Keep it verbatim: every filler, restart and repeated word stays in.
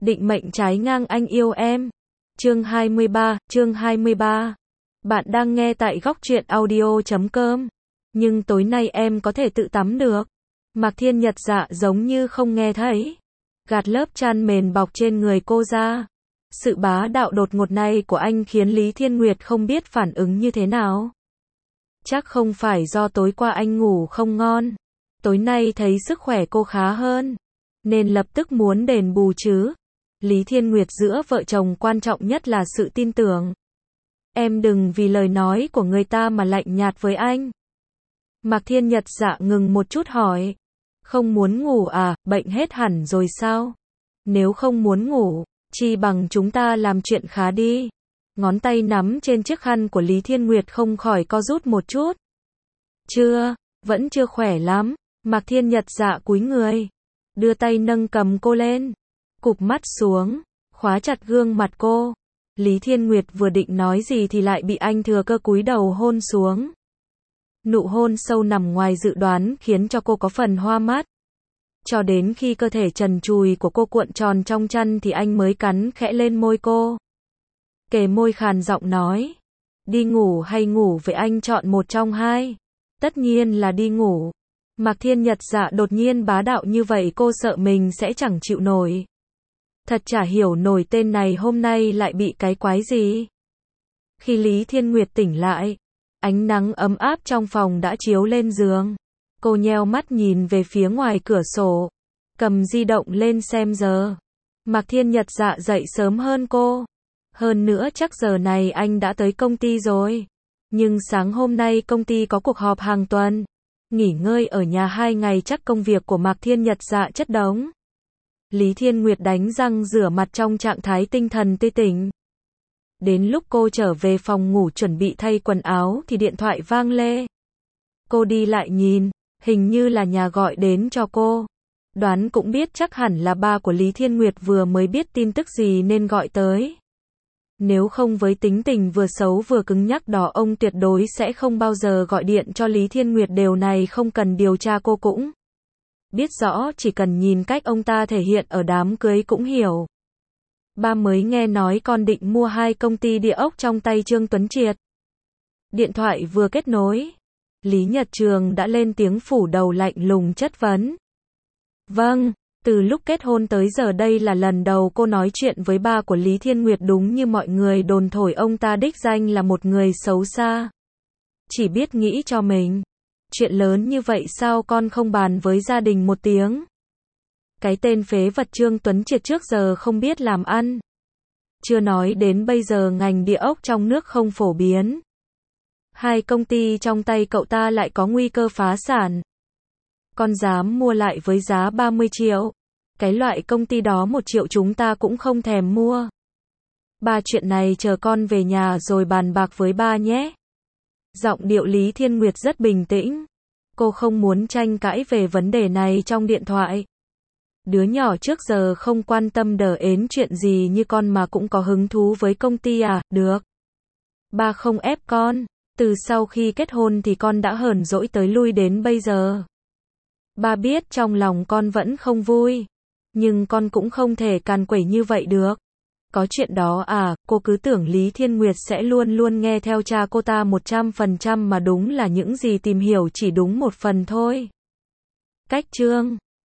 Định mệnh trái ngang anh yêu em. Chương hai mươi ba, chương hai mươi ba. Bạn đang nghe tại góc truyện audio chấm com. Nhưng tối nay em có thể tự tắm được. Mạc Thiên Nhật dạ giống như không nghe thấy. Gạt lớp chăn mền bọc trên người cô ra. Sự bá đạo đột ngột này của anh khiến Lý Thiên Nguyệt không biết phản ứng như thế nào. Chắc không phải do tối qua anh ngủ không ngon. Tối nay thấy sức khỏe cô khá hơn, nên lập tức muốn đền bù chứ. Lý Thiên Nguyệt giữa vợ chồng quan trọng nhất là sự tin tưởng. Em đừng vì lời nói của người ta mà lạnh nhạt với anh. Mạc Thiên Nhật dạ ngừng một chút hỏi. Không muốn ngủ à, bệnh hết hẳn rồi sao? Nếu không muốn ngủ, chi bằng chúng ta làm chuyện khá đi. Ngón tay nắm trên chiếc khăn của Lý Thiên Nguyệt không khỏi co rút một chút. Chưa, vẫn chưa khỏe lắm. Mạc Thiên Nhật dạ cúi người, đưa tay nâng cầm cô lên, cụp mắt xuống, khóa chặt gương mặt cô. Lý Thiên Nguyệt vừa định nói gì thì lại bị anh thừa cơ cúi đầu hôn xuống. Nụ hôn sâu nằm ngoài dự đoán khiến cho cô có phần hoa mắt. Cho đến khi cơ thể trần trùi của cô cuộn tròn trong chăn thì anh mới cắn khẽ lên môi cô. Kề môi khàn giọng nói. Đi ngủ hay ngủ với anh, chọn một trong hai. Tất nhiên là đi ngủ. Mạc Thiên Nhật dạ đột nhiên bá đạo như vậy cô sợ mình sẽ chẳng chịu nổi. Thật chả hiểu nổi tên này hôm nay lại bị cái quái gì. Khi Lý Thiên Nguyệt tỉnh lại, ánh nắng ấm áp trong phòng đã chiếu lên giường. Cô nheo mắt nhìn về phía ngoài cửa sổ, cầm di động lên xem giờ. Mạc Thiên Nhật dạ dậy sớm hơn cô. Hơn nữa chắc giờ này anh đã tới công ty rồi. Nhưng sáng hôm nay công ty có cuộc họp hàng tuần. Nghỉ ngơi ở nhà hai ngày chắc công việc của Mạc Thiên Nhật dạ chất đống. Lý Thiên Nguyệt đánh răng rửa mặt trong trạng thái tinh thần tươi tỉnh. Đến lúc cô trở về phòng ngủ chuẩn bị thay quần áo thì điện thoại vang lên. Cô đi lại nhìn, hình như là nhà gọi đến cho cô. Đoán cũng biết chắc hẳn là ba của Lý Thiên Nguyệt vừa mới biết tin tức gì nên gọi tới. Nếu không với tính tình vừa xấu vừa cứng nhắc đó ông tuyệt đối sẽ không bao giờ gọi điện cho Lý Thiên Nguyệt, điều này không cần điều tra cô cũng biết rõ, chỉ cần nhìn cách ông ta thể hiện ở đám cưới cũng hiểu. Ba mới nghe nói con định mua hai công ty địa ốc trong tay Trương Tuấn Triệt. Điện thoại vừa kết nối, Lý Nhật Trường đã lên tiếng phủ đầu lạnh lùng chất vấn. Vâng. Từ lúc kết hôn tới giờ đây là lần đầu cô nói chuyện với ba của Lý Thiên Nguyệt, đúng như mọi người đồn thổi ông ta đích danh là một người xấu xa. Chỉ biết nghĩ cho mình. Chuyện lớn như vậy sao con không bàn với gia đình một tiếng? Cái tên phế vật Trương Tuấn Triệt trước giờ không biết làm ăn. Chưa nói đến bây giờ ngành địa ốc trong nước không phổ biến. Hai công ty trong tay cậu ta lại có nguy cơ phá sản. Con dám mua lại với giá ba mươi triệu. Cái loại công ty đó một triệu chúng ta cũng không thèm mua. Ba, chuyện này chờ con về nhà rồi bàn bạc với ba nhé. Giọng điệu Lý Thiên Nguyệt rất bình tĩnh. Cô không muốn tranh cãi về vấn đề này trong điện thoại. Đứa nhỏ trước giờ không quan tâm đờ ến chuyện gì như con mà cũng có hứng thú với công ty à, được. Ba không ép con. Từ sau khi kết hôn thì con đã hờn dỗi tới lui đến bây giờ. Ba biết trong lòng con vẫn không vui, nhưng con cũng không thể càn quẩy như vậy được. Có chuyện đó à, cô cứ tưởng Lý Thiên Nguyệt sẽ luôn luôn nghe theo cha cô ta một trăm phần trăm mà đúng là những gì tìm hiểu chỉ đúng một phần thôi. Cách chương